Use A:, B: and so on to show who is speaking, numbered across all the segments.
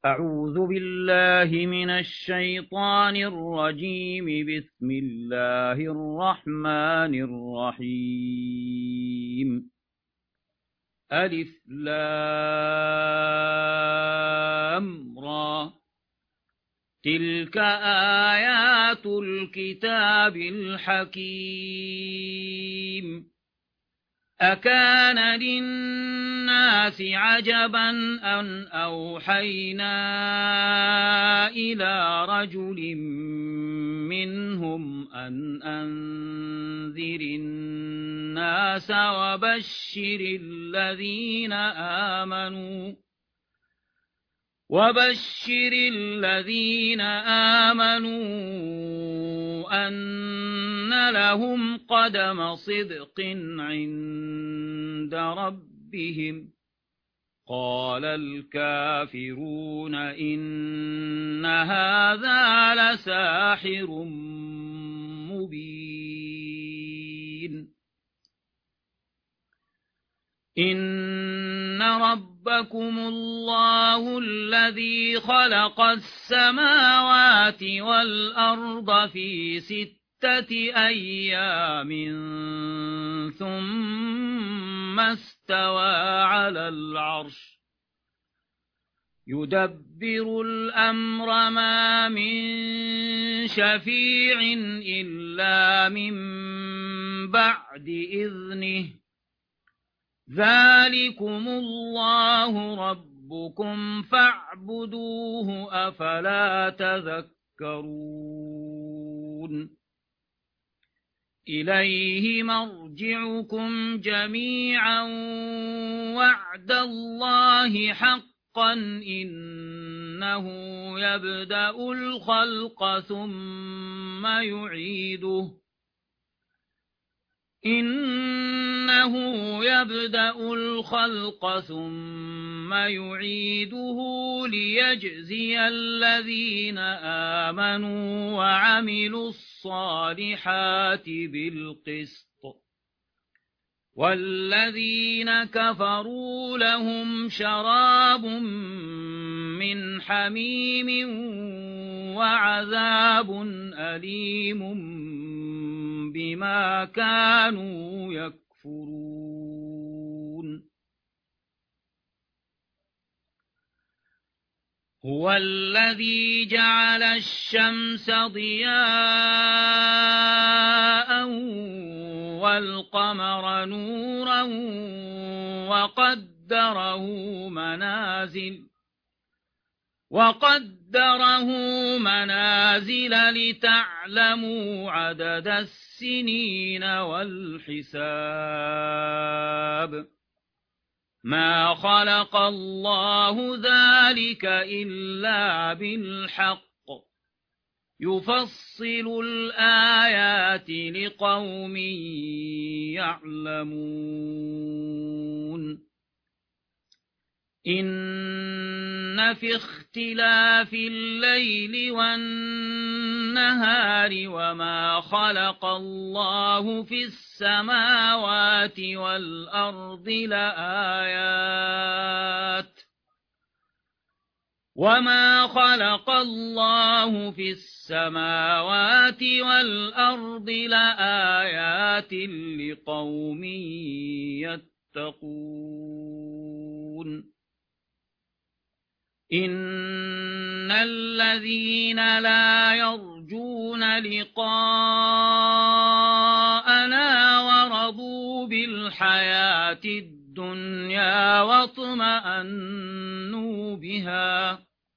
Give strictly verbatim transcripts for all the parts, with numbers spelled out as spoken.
A: أعوذ بالله من الشيطان الرجيم. بسم الله الرحمن الرحيم. ألف لام را، تلك آيات الكتاب الحكيم. أكان للناس عجبا أن أوحينا إلى رجل منهم أن أنذر الناس وبشر الذين آمنوا وبشر الذين آمنوا أن لهم قدم صدق عند ربهم. قال الكافرون إن هذا لساحر مبين. إن ربكم الله الذي خلق السماوات والأرض في ستة أيام ثم استوى على العرش يدبر الأمر ما من شفيع إلا من بعد إذنه. ذلكم الله ربكم فاعبدوه أفلا تذكرون. إليه مرجعكم جميعا وعد الله حقا إنه يبدأ الخلق ثم يعيده إنه يبدأ الخلق ثم يعيده ليجزي الذين آمنوا وعملوا الصالحات بالقسط والذين كفروا لهم شراب من حميم وعذاب أليم بما كانوا يكفرون. هو الذي جعل الشمس ضياء والقمر نورا وقدره منازل وقدره منازل لتعلموا عدد السنين والحساب. ما خلق الله ذلك إلا بالحق يفصل الآيات لقوم يعلمون. إن في اختلاف الليل والنهار وما خلق الله في السماوات والأرض لآيات وما خلق الله في السماوات والأرض لآيات لقوم يتقون. إن الذين لا يرجون لقاءنا ورضوا بالحياة الدنيا واطمأنوا بها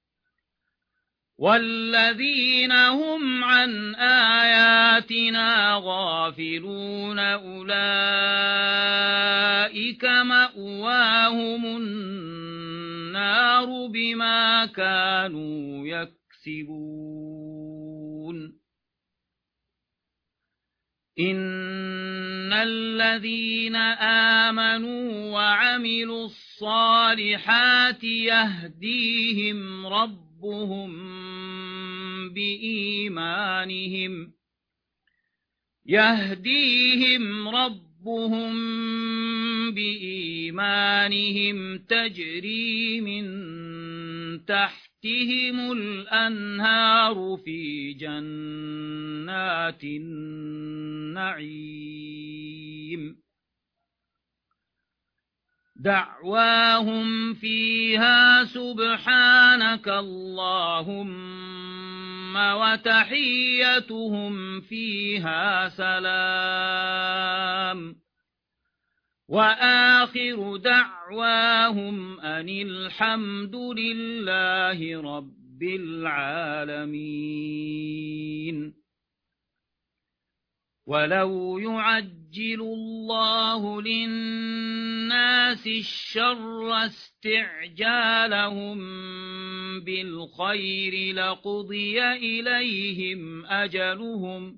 A: والذين هم عن آياتنا غافلون أولئك مأواهم النار بما كانوا يكسبون. إن الذين آمنوا وعملوا الصالحات يهديهم ربهم بإيمانهم يهديهم ربهم بإيمانهم تجري من تحت تحتهم الأنهار في جنات النعيم دعواهم فيها سبحانك اللهم وتحيتهم فيها سلام وآخر دعواهم أن الحمد لله رب العالمين ولو يعجل الله للناس الشر استعجالهم بالخير لقضي إليهم أجلهم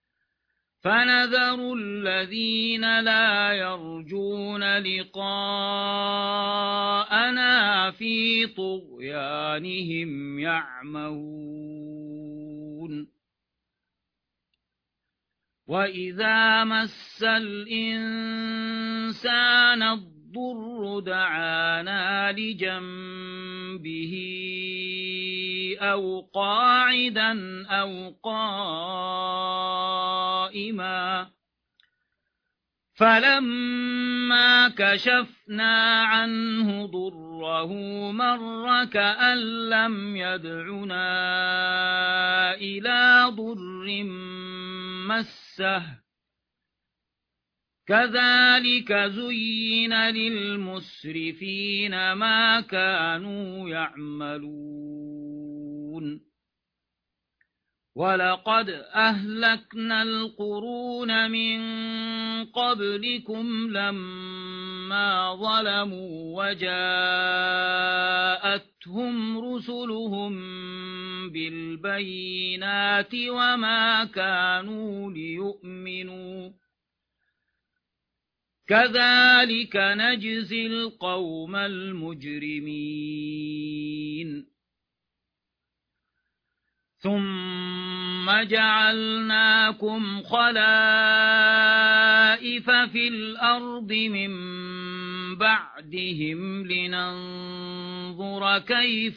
A: فنذر الذين لا يرجون لقاءنا في طغيانهم يعمهون وإذا مس الإنسان الضر دعانا لجنبه أو قاعدا أو قائما فلما كشفنا عنه ضره مر كأن لم يدعنا إلى ضر مسه كذلك زين للمسرفين ما كانوا يعملون ولقد أهلكنا القرون من قبلكم لما ظلموا وجاءتهم رسلهم بالبينات وما كانوا ليؤمنوا كذلك نجزي القوم المجرمين ثم جعلناكم خلائف في الأرض من بعدهم لننظر كيف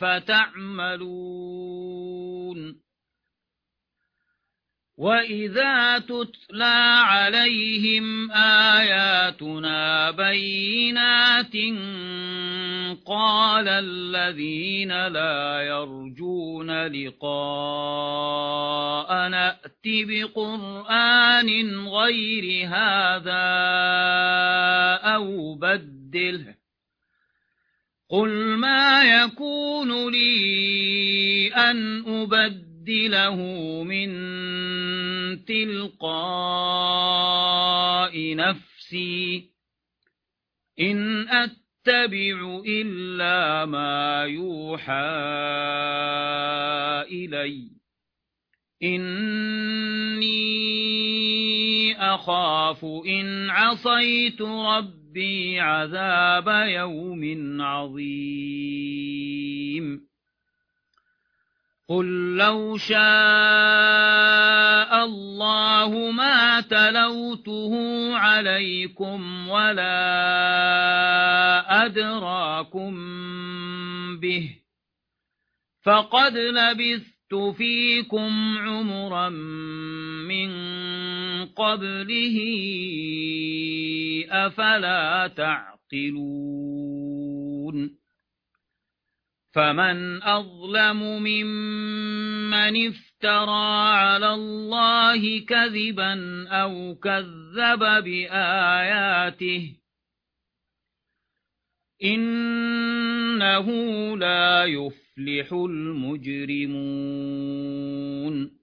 A: تعملون وإذا تتلى عليهم آياتنا بينات قال الذين لا يرجون لقاءنا ائت بقرآن غير هذا أو بدله قل ما يكون لي أن أبدله له من تلقاء نفسي إن أتبع إلا ما يوحى إلي إني أخاف إن عصيت ربي عذاب يوم عظيم قل لو شاء الله ما تلوته عليكم ولا أدراكم به فقد لبثت فيكم عمرا من قبله أفلا تعقلون فمن أظلم ممن افترى على الله كذبا أو كذب بآياته إنه لا يفلح المجرمون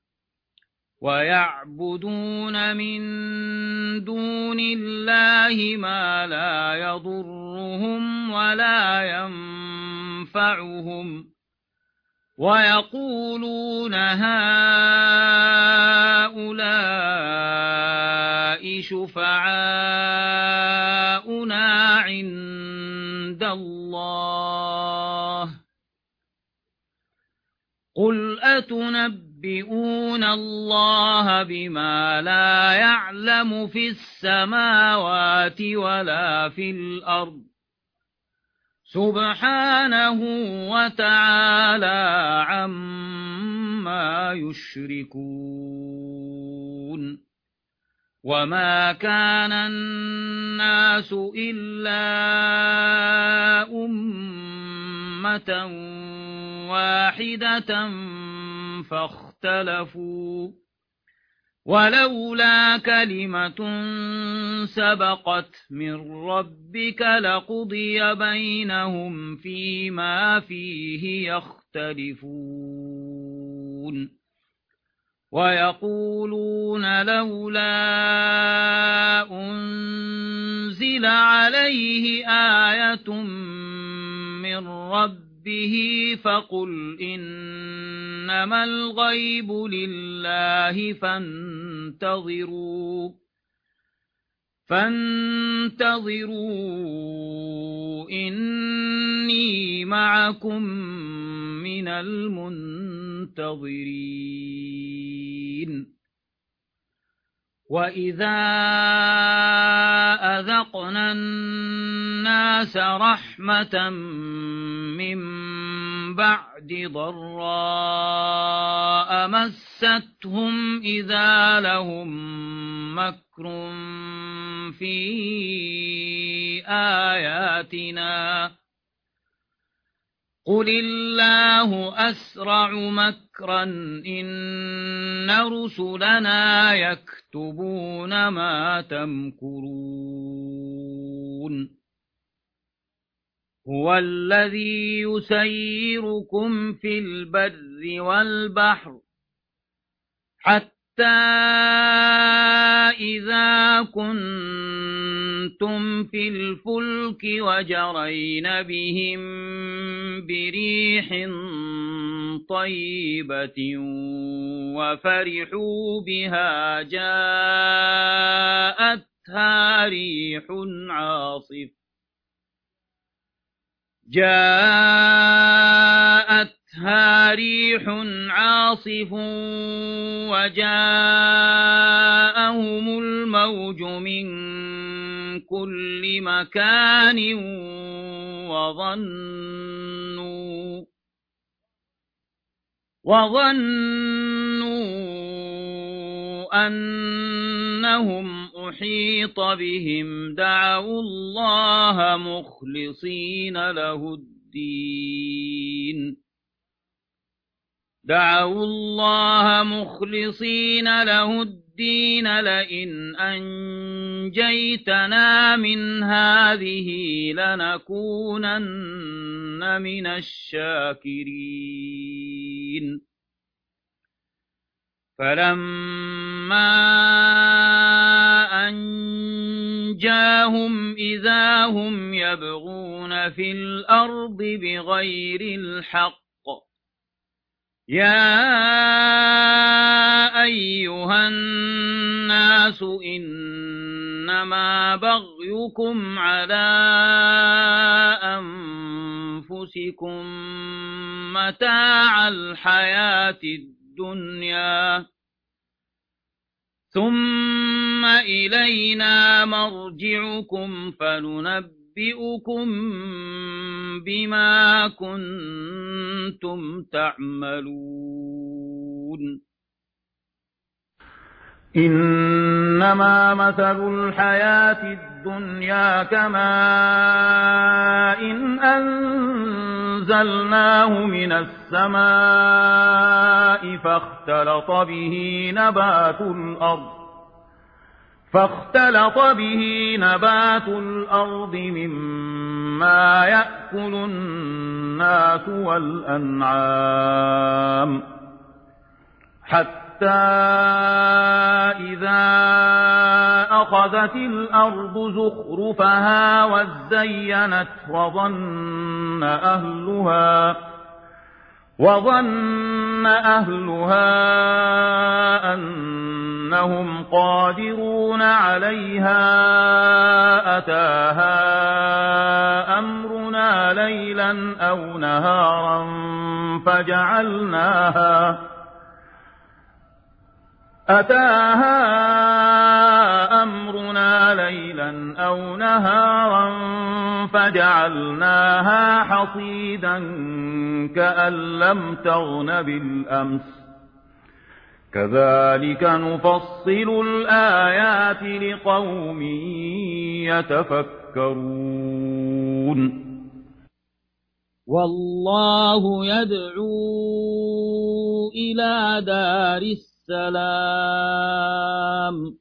A: ويعبدون من دون الله ما لا يضرهم ولا ينفعهم ويقولون هؤلاء شفعاؤنا عند الله قل أتنبئون الله بما لا يعلم في السماوات ولا في الأرض سبحانه وتعالى عما يشركون وما كان الناس إلا أمة واحدة فاختلفوا ولولا كلمة سبقت من ربك لقضي بينهم فيما فيه يختلفون ويقولون لولا أنزل عليه آية من ربه فقل إنما الغيب لله فانتظروا فانتظروا إني معكم من المنتظرين وإذا أذقنا الناس رحمة من بعد ضراء مستهم إذا لهم مكر في آياتنا قل الله أسرع مكرا إن رسلنا يكتبون ما تمكرون هو الذي يسيركم في البر والبحر حتى إذا كنتم في الفلك وجرين بهم بريح طيبة وفرحوا بها جاءتها ريح عاصف جاءتها ريح عاصف وجاءهم الموج من كل مكان وظنوا وظنوا أنهم أحيط بهم دعوا الله مخلصين له الدين دعوا الله مخلصين له الدين لئن أنجيتنا من هذه لنكونن من الشاكرين فلما أنجاهم إذا هم يبغون في الأرض بغير الحق يا أيها الناس إنما بغيكم على أنفسكم متاع الحياة الدنيا ثم إلينا مرجعكم فننبئكم بما كنتم تعملون
B: إنما مثل الحياة الدنيا كماء إن أنزلناه من السماء فاختلط به نبات الأرض فاختلط به نبات الأرض مما يأكل الناس والأنعام حتى إذا أخذت الأرض زخرفها وزينت وظن أهلها وظن أهلها أنهم قادرون عليها أتاها أمرنا ليلا أو نهارا فجعلناها أتاها أمرنا ليلا أو نهارا فجعلناها حصيدا كأن لم تغن بالأمس كذلك نفصل الآيات لقوم يتفكرون
A: والله يدعو إلى دار السلام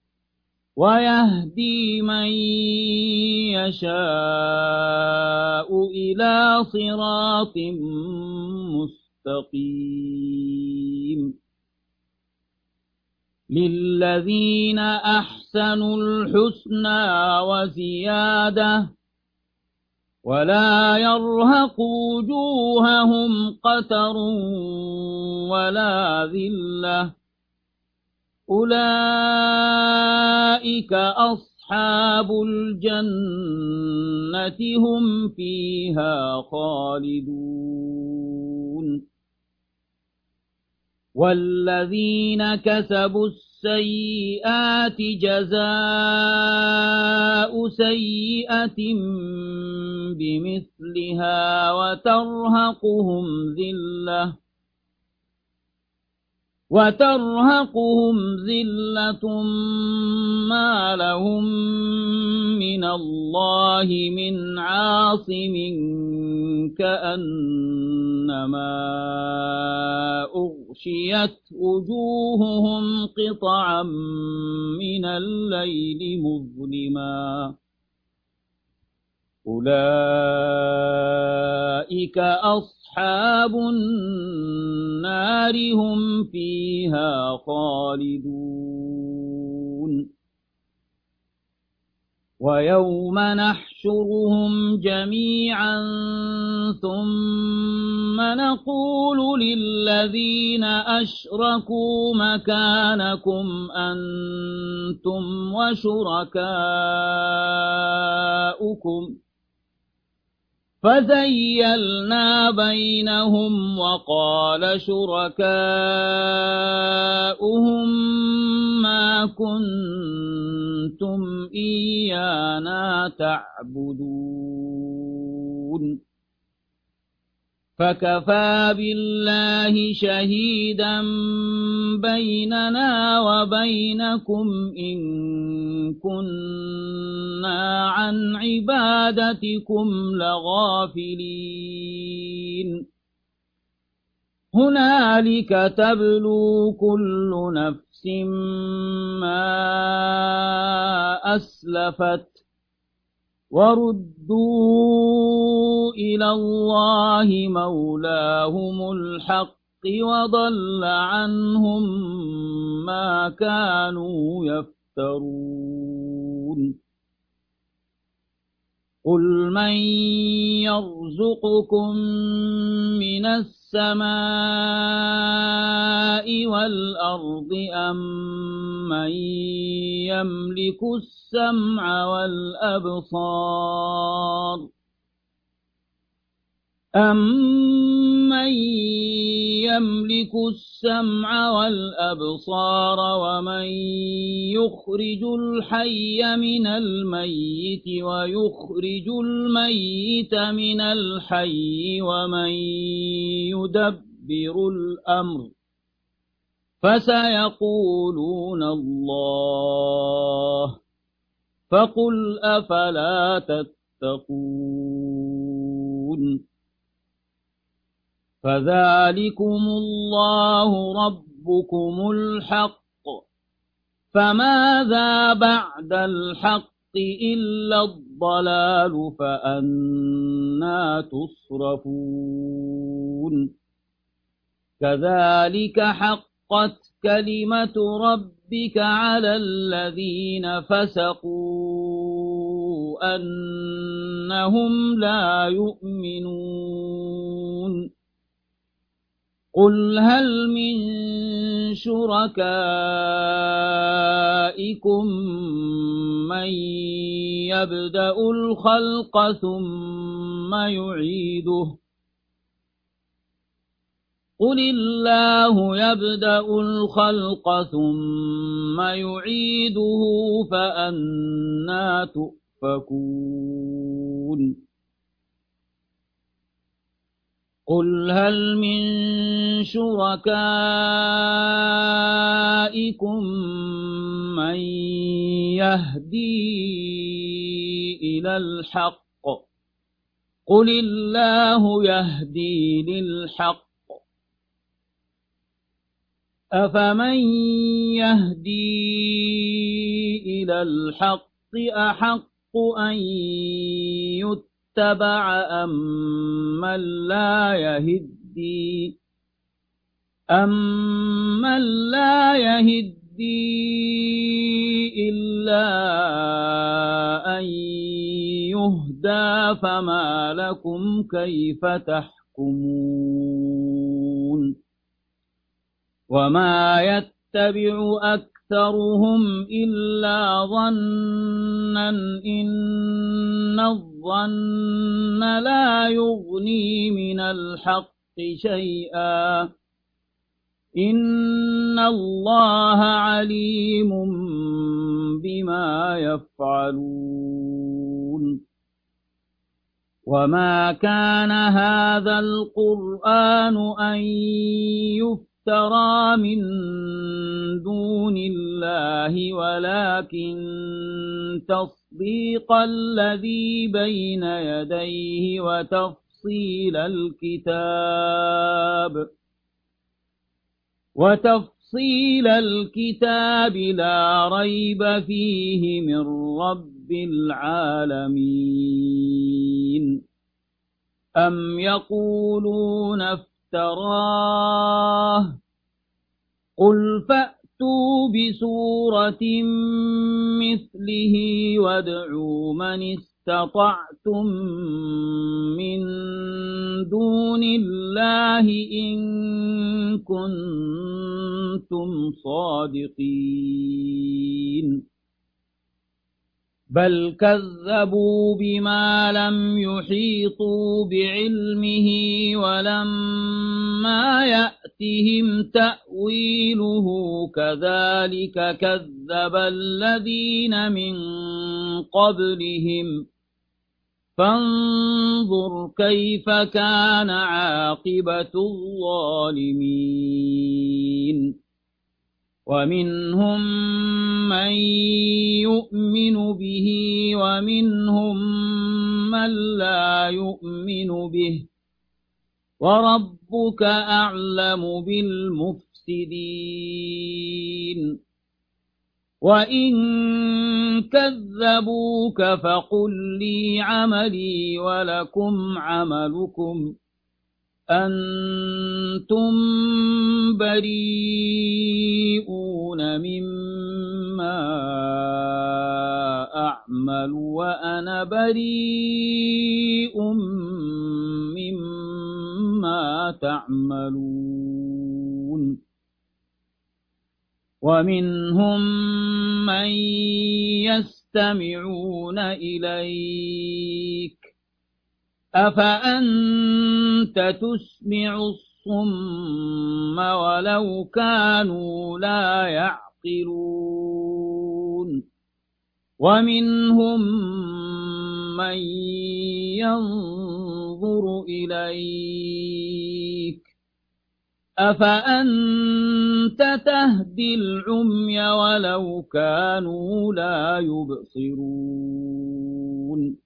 A: ويهدي من يشاء إلى صراط مستقيم للذين أحسنوا الحسنى وزيادة ولا يرهق وجوههم قتر ولا ذلة أولئك أصحاب الجنة هم فيها خالدون والذين كسبوا السيئات جزاء سيئة بمثلها وترهقهم ذلة وترهقهم ذلة ما لهم من الله من عاصم كأنما أغشيت وجوههم قطعا من الليل مظلما أولئك أصحاب النار هم فيها خالدون ويوم نحشرهم جميعا ثم نقول للذين أشركوا مكانكم أنتم وشركاؤكم فزيلنا بينهم وقال شركاؤهم ما كنتم إيانا تعبدون فكفى بالله شهيدا بيننا وبينكم إن كنا عن عبادتكم لغافلين هنالك تبلو كل نفس ما أسلفت وردوا إلى الله مولاهم الحق وضل عنهم ما كانوا يفترون قل من يرزقكم من السماء والأرض أم من يملك السمع والأبصار أَمَّن يَمْلِكُ السَّمْعَ وَالْأَبْصَارَ وَمَن يُخْرِجُ الْحَيَّ مِنَ الْمَيِّتِ وَيُخْرِجُ الْمَيِّتَ مِنَ الْحَيِّ وَمَن يُدَبِّرُ الْأَمْرَ فَسَيَقُولُونَ اللَّهُ فَقُلْ أَفَلَا تَتَّقُونَ فذلكم الله ربكم الحق فماذا بعد الحق إلا الضلال فأنى تصرفون كذلك حقت كلمة ربك على الذين فسقوا أنهم لا يؤمنون قل هل من شركائكم من يبدأ الخلق ثم يعيده قل الله يبدأ الخلق ثم يعيده فأنى تؤفكون يؤفكون قل هل من شركائكم من يهدي إلى الحق قل الله يهدي للحق أفمن يهدي إلى الحق أحق أن يتبع أم من لا يهدي أم من لا يهدي إلا أن يهدى فما لكم كيف تحكمون وما يتبع أكثرهم إلا ظنا إن الظن لا يغني من الحق شيئا إن الله عليم بما يفعلون وما كان هذا القرآن أن يفترى من دون الله ولكن تصديق الذي بين يديه وتفصيل الكتاب وتفصيل الكتاب لا ريب فيه من رب العالمين أم يقولون افتراه قل فأتوا بسورة مثله وادعوا من استطعتم من دون الله إن كنتم صادقين بل كذبوا بما لم يحيطوا بعلمه ولما يأتهم تأويله كذلك كذب الذين من قبلهم فانظر كيف كان عاقبة الظالمين ومنهم من يؤمن به ومنهم من لا يؤمن به وربك أعلم بالمفسدين وإن كذبوك فقل لي عملي ولكم عملكم أنتم بريئون مما أعمل وأنا بريء مما تعملون ومنهم من يستمعون إليك أفأنت تسمع الصم ولو كانوا لا يعقلون ومنهم من ينظر إليك أفأنت تهدي العمي ولو كانوا لا يبصرون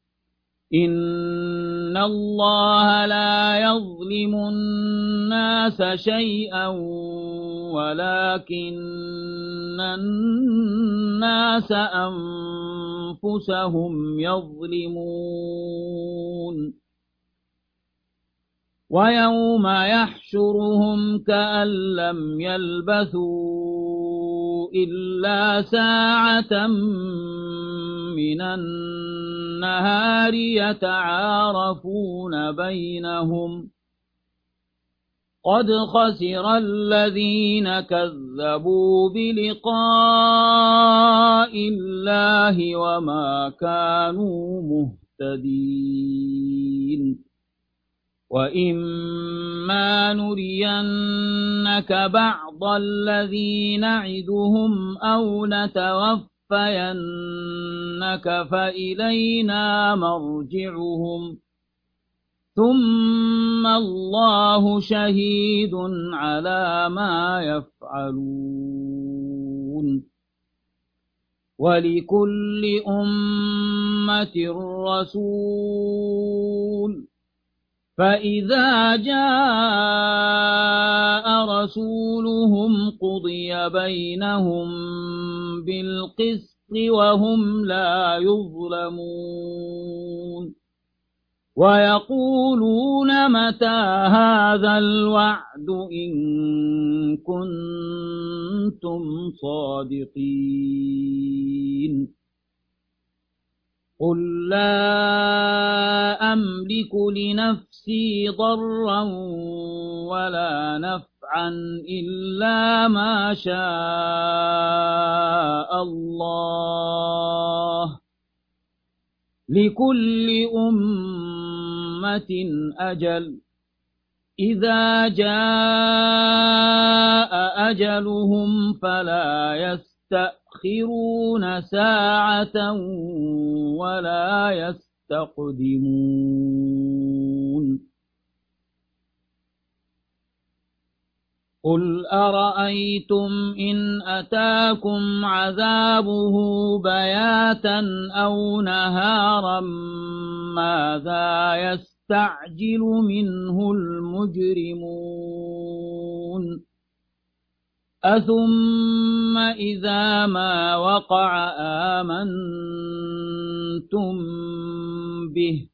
A: إن الله لا يظلم الناس شيئا ولكن الناس أنفسهم يظلمون ويوم يحشرهم كأن لم يلبثوا إلا ساعة من النهار يتعارفون بينهم قد خسر الذين كذبوا بلقاء الله وما كانوا مهتدين وإما نرينك بعض الذي نعدهم أو نتوفينك لنتوفينك فإلينا مرجعهم ثم الله شهيد على ما يفعلون ولكل أمة رسول فإذا جاء رسولهم قضي بينهم بالقسط وهم لا يظلمون ويقولون متى هذا الوعد إن كنتم صادقين قل لا أملك لنفسي ضرا ولا نفعا إلا ما شاء الله لكل أمة أجل إذا جاء أجلهم فلا يستأخرون ساعة ولا يستقدمون قل أرأيتم إن أتاكم عذابه بياتا أو نهارا ماذا يستعجل منه المجرمون أثم إذا ما وقع آمنتم به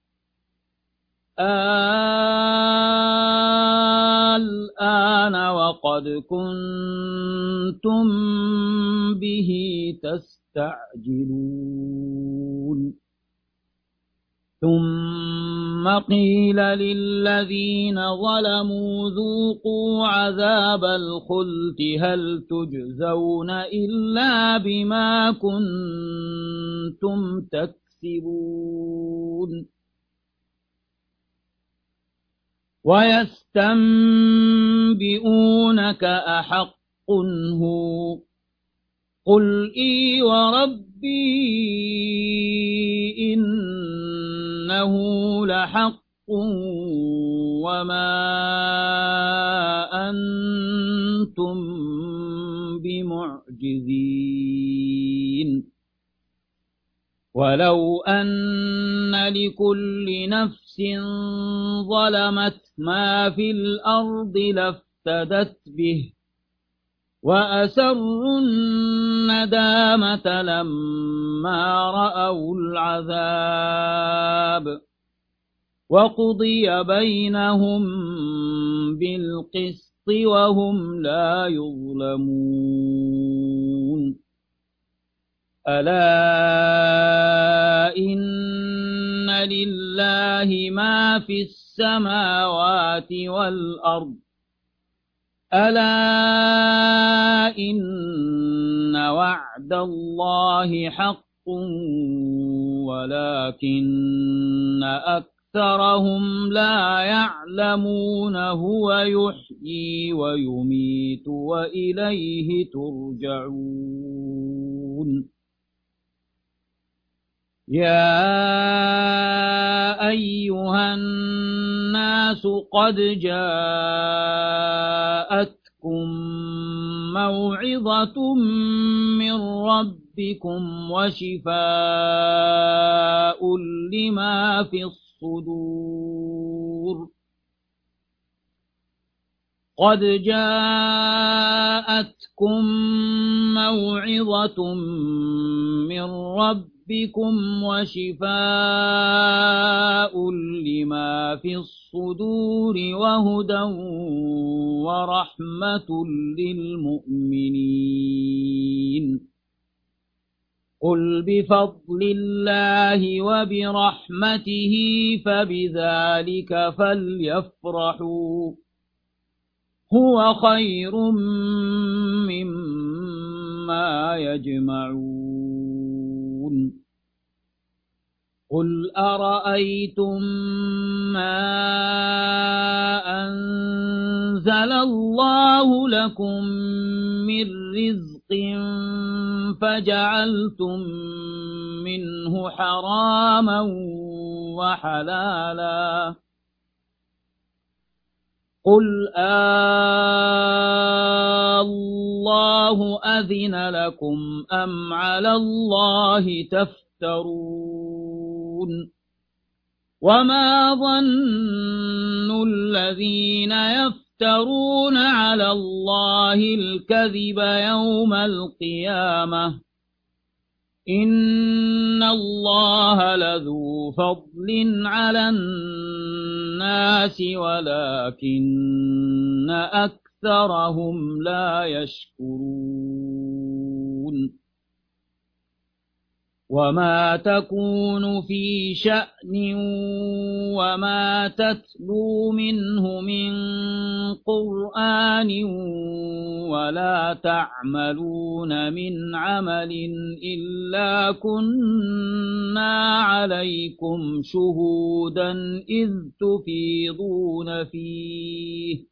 A: الآن وقد كنتم به تستعجلون ثم قيل للذين ظلموا ذوقوا عذاب الخلد هل تجزون إلا بما كنتم تكسبون ويستنبئونك أحق هو قل إي وربي إنه لحق وما أنتم بمعجزين ولو أن لكل نفس ظلمت ما في الأرض لافتدت به وأسروا الندامة لما رأوا العذاب وقضي بينهم بالقسط وهم لا يظلمون ألا إن لله ما في السماوات والأرض ألا إن وعد الله حق ولكن أكثرهم لا يعلمون هو يحيي ويميت وإليه ترجعون يا أيها الناس قد جاءتكم موعظة من ربكم وشفاء لما في الصدور قد جاءتكم موعظة من ربكم بكم وشفاء لما في الصدور وهدى ورحمة للمؤمنين قل بفضل الله وبرحمته فبذلك فليفرحوا هو خير مما يجمعون قل أرأيتم ما أنزل أنزل الله لكم من رزق فجعلتم منه حراما وحلالا قل الله أذن لكم أم على الله تفترون وما ظن الذين يفترون على الله الكذب يوم القيامة إن الله لذو فضل على الناس ولكن أكثرهم لا يشكرون وما تكون في شأن وما تتلو منه من قرآن ولا تعملون من عمل إلا كنا عليكم شهودا إذ تفيضون فيه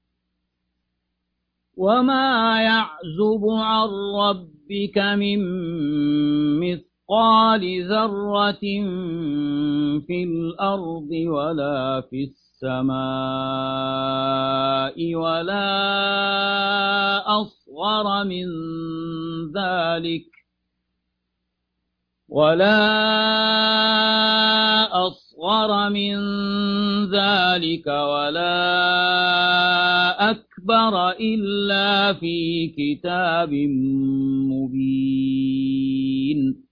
A: وما يعزب عن ربك من مثل مثقال ذرة في الأرض ولا في السماء ولا أصغر من ذلك ولا أصغر من ذلك ولا أكبر إلا في كتاب مبين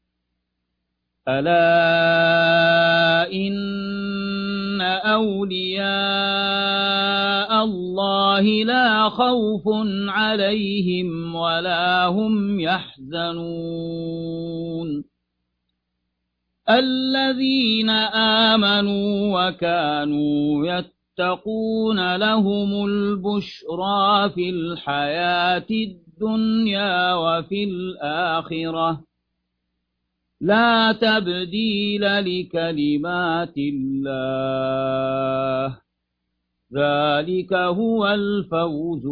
A: ألا إن أولياء الله لا خوف عليهم ولا هم يحزنون الذين آمنوا وكانوا يتقون لهم البشرى في الحياة الدنيا وفي الآخرة لا تبديل لكلمات الله ذلك هو الفوز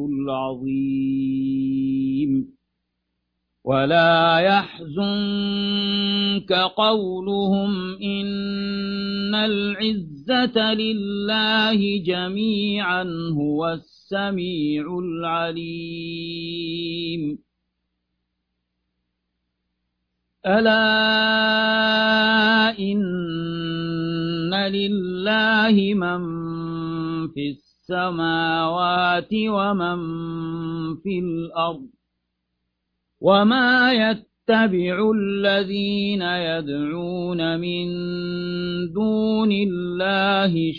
A: العظيم ولا يحزنك قولهم إن العزة لله جميعا هو السميع العليم ألا إن لله من في السماوات ومن في الأرض وما يتبع الذين يدعون من دون الله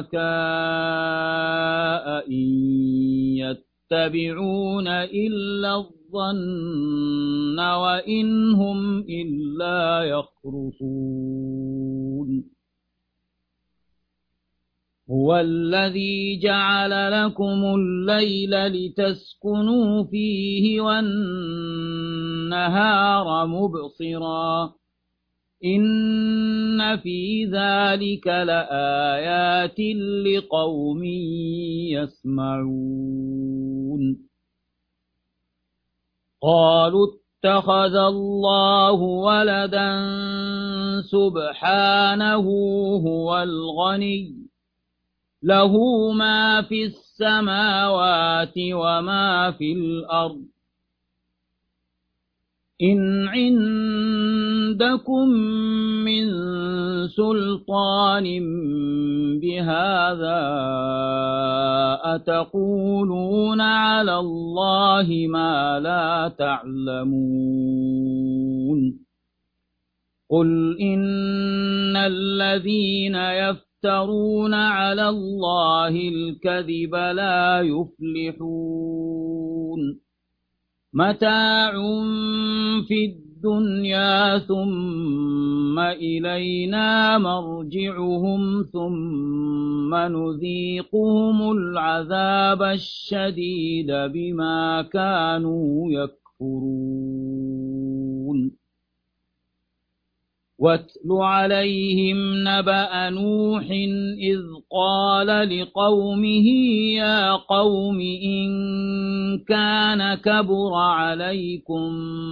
A: شركاء إن يتبعون إلا الظن وإن هم إلا يخرصون هو الذي جعل لكم الليل لتسكنوا فيه والنهار مبصرا إن في ذلك لآيات لقوم يسمعون قالوا اتخذ الله ولدا سبحانه هو الغني له ما في السماوات وما في الأرض إن عندكم من سلطان بهذا أتقولون على الله ما لا تعلمون قل إن الذين يفترون على الله الكذب لا يفلحون متاع في الدنيا ثم إلينا مرجعهم ثم نذيقهم العذاب الشديد بما كانوا يكفرون واتل عليهم نبأ نوح إذ قال لقومه يا قوم إن كان كبر عليكم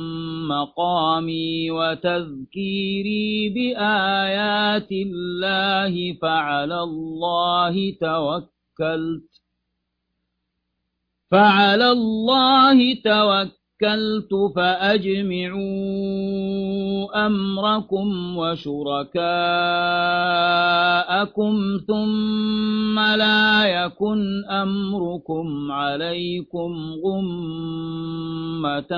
A: مقامي وتذكيري بآيات الله فعلى الله توكلت فعلى الله توكلت توكلت فأجمعوا أمركم وشركاءكم ثم لا يكن أمركم عليكم غمة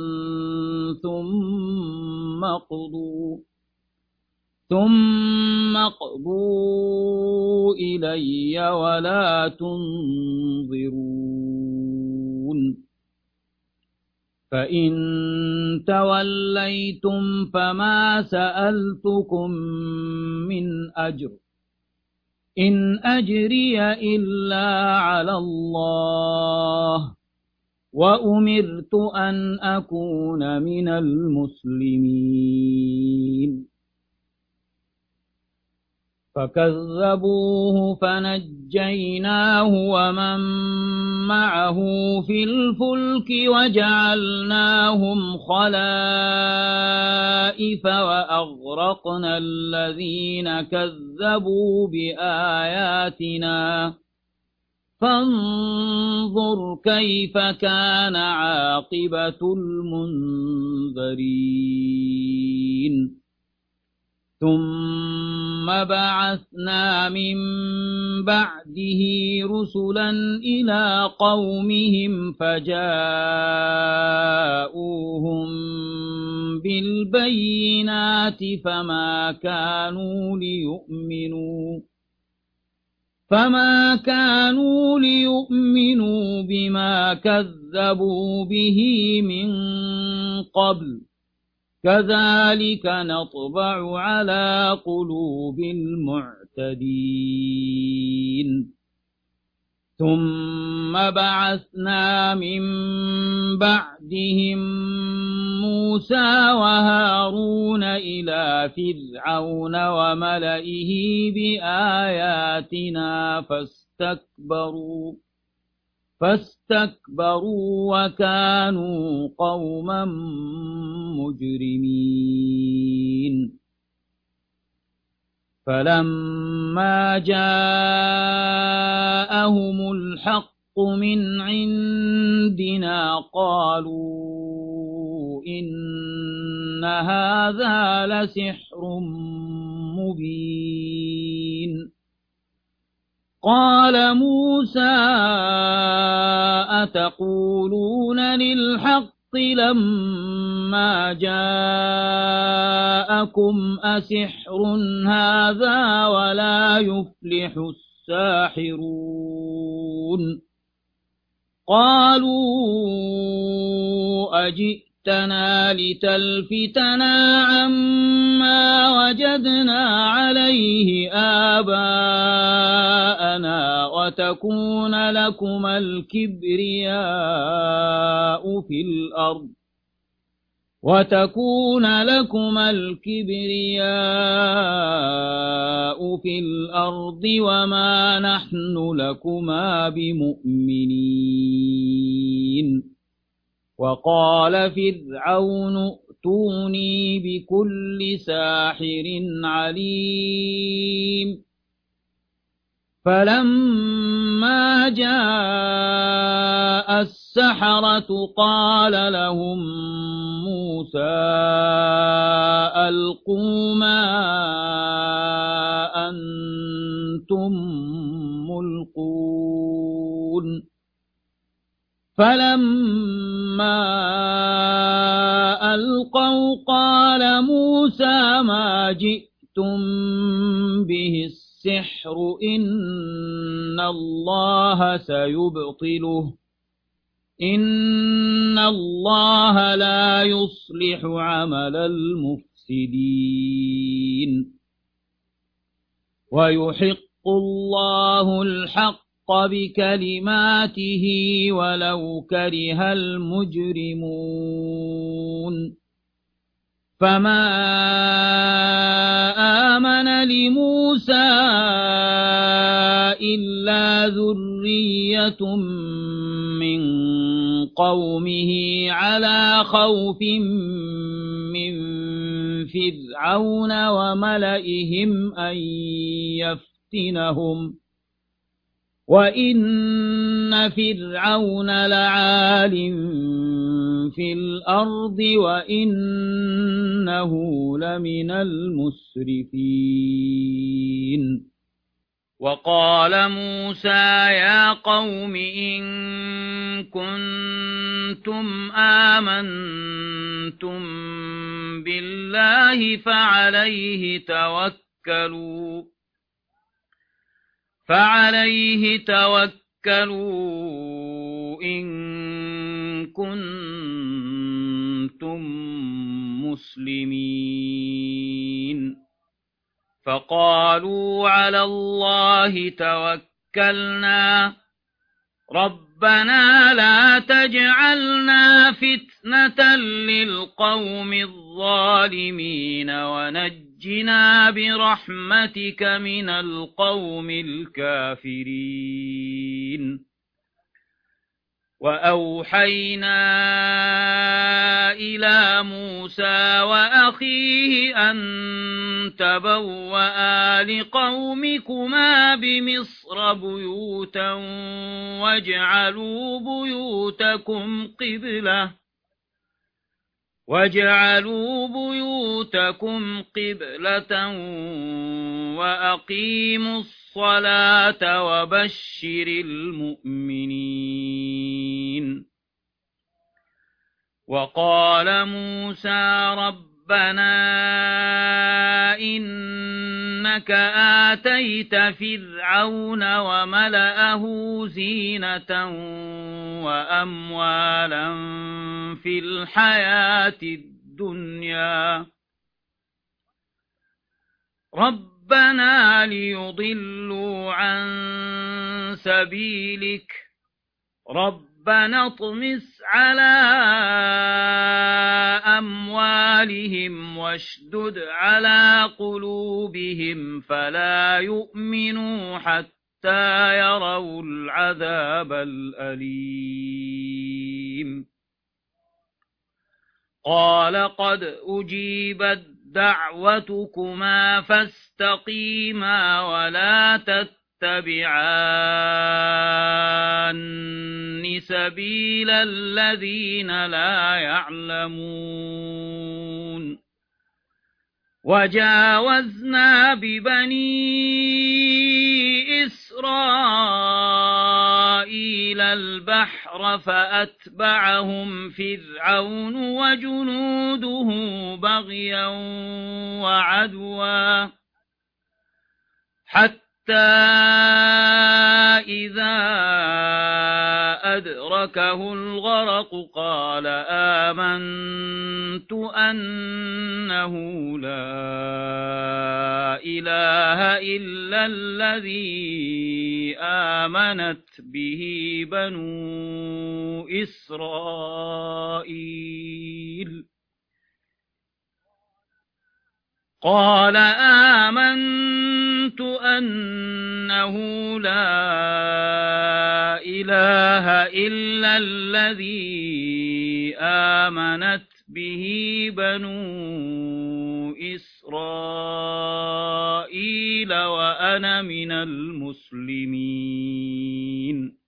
A: ثم اقضوا ثم اقضوا إلي ولا تنظرون فإن توليتم فما سألتكم من أجر إن أجري إلا على الله وأمرت أن أكون من المسلمين فكذبوه فنجيناه ومن معه في الفلك وجعلناهم خلائف وأغرقنا الذين كذبوا بآياتنا فانظر كيف كان عاقبة المنذرين ثم بعثنا من بعده رسلا إلى قومهم فجاءوهم بالبينات فما كانوا ليؤمنوا فما كانوا ليؤمنوا بما كذبوا به من قبل كذلك نطبع على قلوب المعتدين ثم بعثنا من بعدهم موسى وهارون إلى فرعون وملئه بآياتنا فاستكبروا فاستكبروا وكانوا قوما مجرمين فلما جاءهم الحق من عندنا قالوا إن هذا لسحر مبين قال موسى أتقولون للحق لما جاءكم أسحر هذا ولا يفلح الساحرون قالوا أجئتنا لتلفتنا عما وجدنا عليه آباءنا وتكون لكما الكبرياء في الأرض وتكون لكما الكبرياء في الأرض وما نحن لكما بمؤمنين وقال فرعون ائتوني بكل ساحر عليم فلما جاء السحرة قال لهم موسى ألقوا ما أنتم ملقون فلما ألقوا قال موسى ما جئتم به السحر إن الله سيبطله إن الله لا يصلح عمل المفسدين ويحق الله الحق بكلماته ولو كره المجرمون فما آمن لموسى إلا ذرية من قومه على خوف من فرعون وملئهم أن يفتنهم وإن فرعون لعال في الأرض وإنه لمن المسرفين.
C: وقال موسى يا قوم إن كنتم آمنتم بالله فعليه توكلوا فعليه توكلوا إن كنتم مسلمين. فقالوا على الله توكلنا ربنا لا تجعلنا فتنة للقوم الظالمين ونجنا برحمتك من القوم الكافرين. وأوحينا إلى موسى وأخيه أن تبوأ لقومكما بمصر بيوتا واجعلوا بيوتكم قبلة واجعلوا بيوتكم قبلة وأقيموا الصلاة وبشر المؤمنين. وقال موسى ربنا إنك آتيت فرعون وملأه زينة وأموالا في الحياة الدنيا ربنا ليضلوا عن سبيلك ربنا اطمس على أموالهم واشدد على قلوبهم فلا يؤمنوا حتى يروا العذاب الأليم. قال قد أجيبت دعوتكما فاستقيما ولا تتبعان سبيل الذين لا يعلمون. وجاوزنا ببني إسرائيل البحر فأتبعهم فرعون وجنوده بغيا وعدوا حتى إذا أدركه الغرق قال آمنت أنه لا إله إلا الذي آمنت به بنو إسرائيل. قال آمنت أنه لا إله إلا الذي آمنت به بنو إسرائيل وأنا من المسلمين.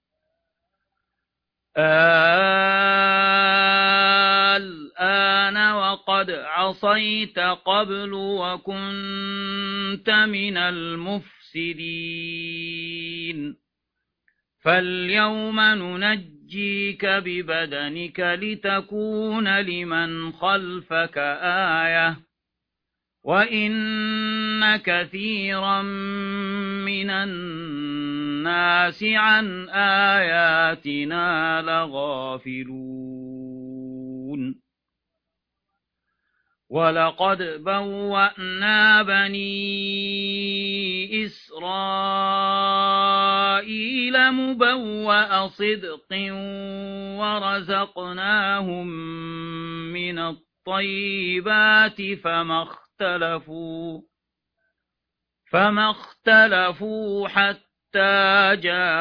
C: الآن وقد عصيت قبل وكنت من المفسدين فاليوم ننجيك ببدنك لتكون لمن خلفك آية وإن كثيرا من الناس عن آياتنا لغافلون. ولقد بوأنا بني إسرائيل مبوأ صدق ورزقناهم من الطيبات الطيبات فما اختلفوا فما اختلفوا حتى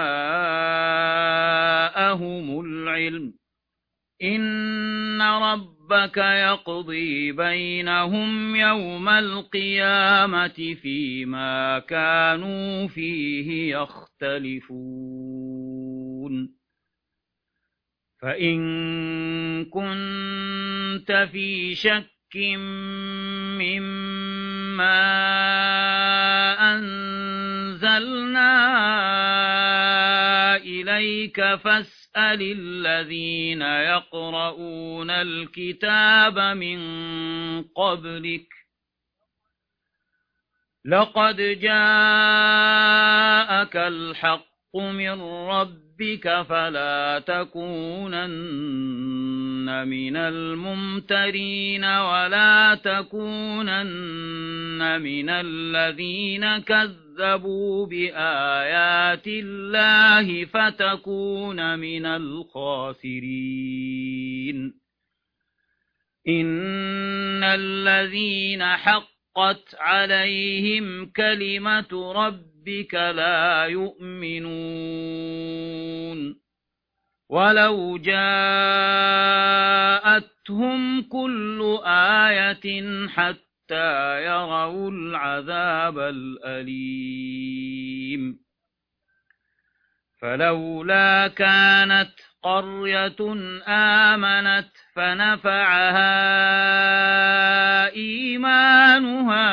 C: جاءهم العلم إن ربك يقضي بينهم يوم القيامة فيما كانوا فيه يختلفون فإن كنت في شك مما أنزلنا إليك فاسأل الذين يقرؤون الكتاب من قبلك لقد جاءك الحق من ربك فلا تكونن من الممترين ولا تكونن من الذين كذبوا بآيات الله فتكون من الخاسرين إن الذين حقت عليهم كلمة ربك لا يؤمنون ولو جاءتهم كل آية حتى يروا العذاب الأليم فلولا كانت قرية آمنت فنفعها إيمانها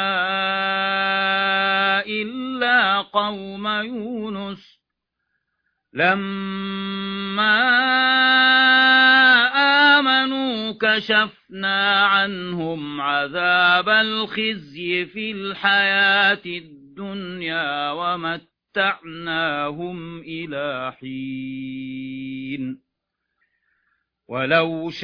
C: إلا قوم يونس لما آمنوا كشفنا عنهم عذاب الخزي في الحياة الدنيا ومتعناهم إلى حين ولو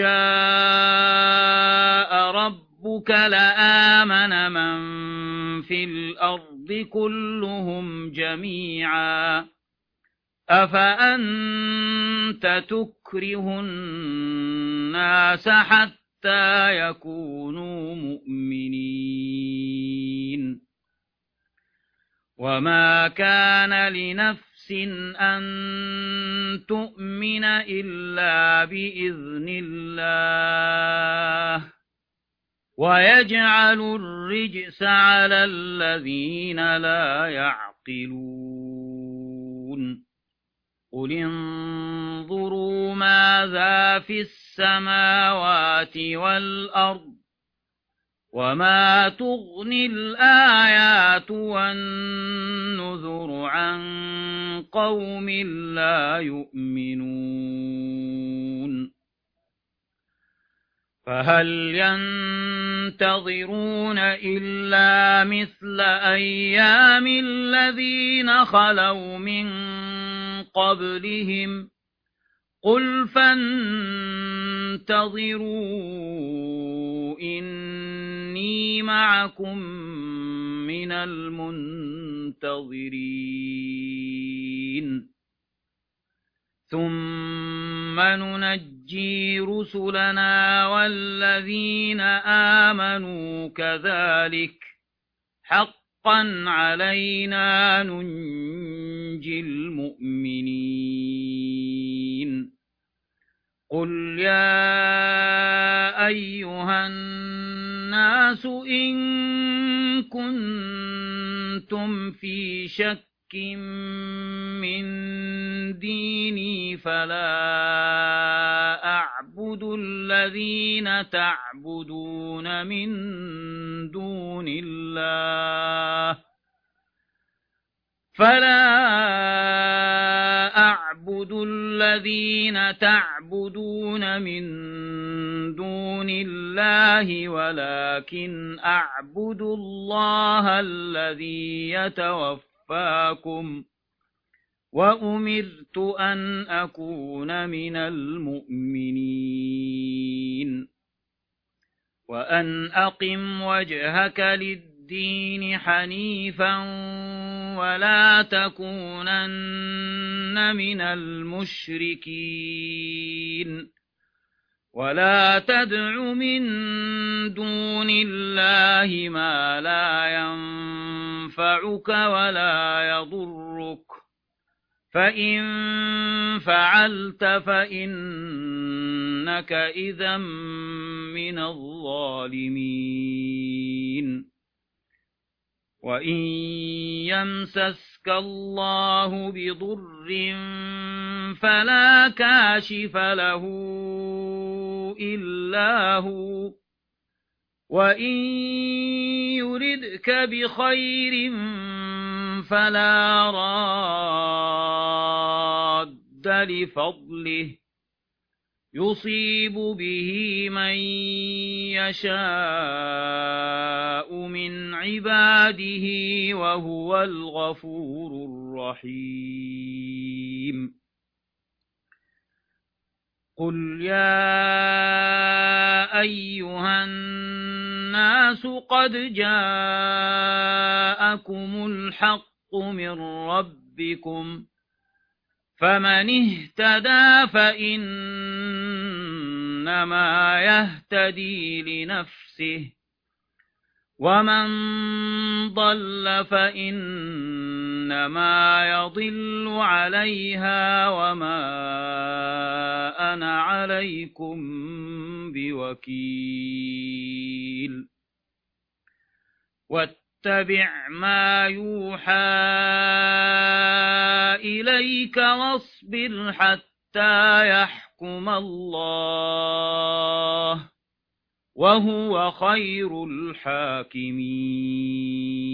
C: شاء ربك لآمن من في الأرض كلهم جميعا أفأنت تكره الناس حتى يكونوا مؤمنين وما كان لنفس أن تؤمن إلا بإذن الله ويجعل الرجس على الذين لا يعقلون قل انظروا ماذا في السماوات والأرض وما تغني الآيات والنذر عن قوم لا يؤمنون فهل ينتظرون إلا مثل أيام الذين خلوا من قبلهم قل فانتظروا إني معكم من المنتظرين ثم ننجي رسلنا والذين آمنوا كذلك حقا علينا ننجي المؤمنين قل يا أيها الناس إن كنتم في شك من ديني فلا أعبد الذين تعبدون من دون الله فلا أعبد الذين تعبدون من دون الله ولكن أعبد الله الذي يتوفاكم وأمرت أن أكون من المؤمنين وأن أقم وجهك للدين حنيفا ولا تكونن من المشركين ولا تدع من دون الله ما لا ينفعك ولا يضرك فإن فعلت فإنك إذا من الظالمين وإن يمسسك الله بضر فلا كاشف له إلا هو وإن يردك بخير فلا راد لفضله يصيب به من يشاء من عباده وهو الغفور الرحيم قل يا أيها الناس قد جاءكم الحق من ربكم فمن اهتدى فإنما يهتدي لنفسه ومن ضل فإنما يضل عليها وما أنا عليكم بوكيل واتبع ما يوحى إليك واصبر حتى يحكم الله وهو خير الحاكمين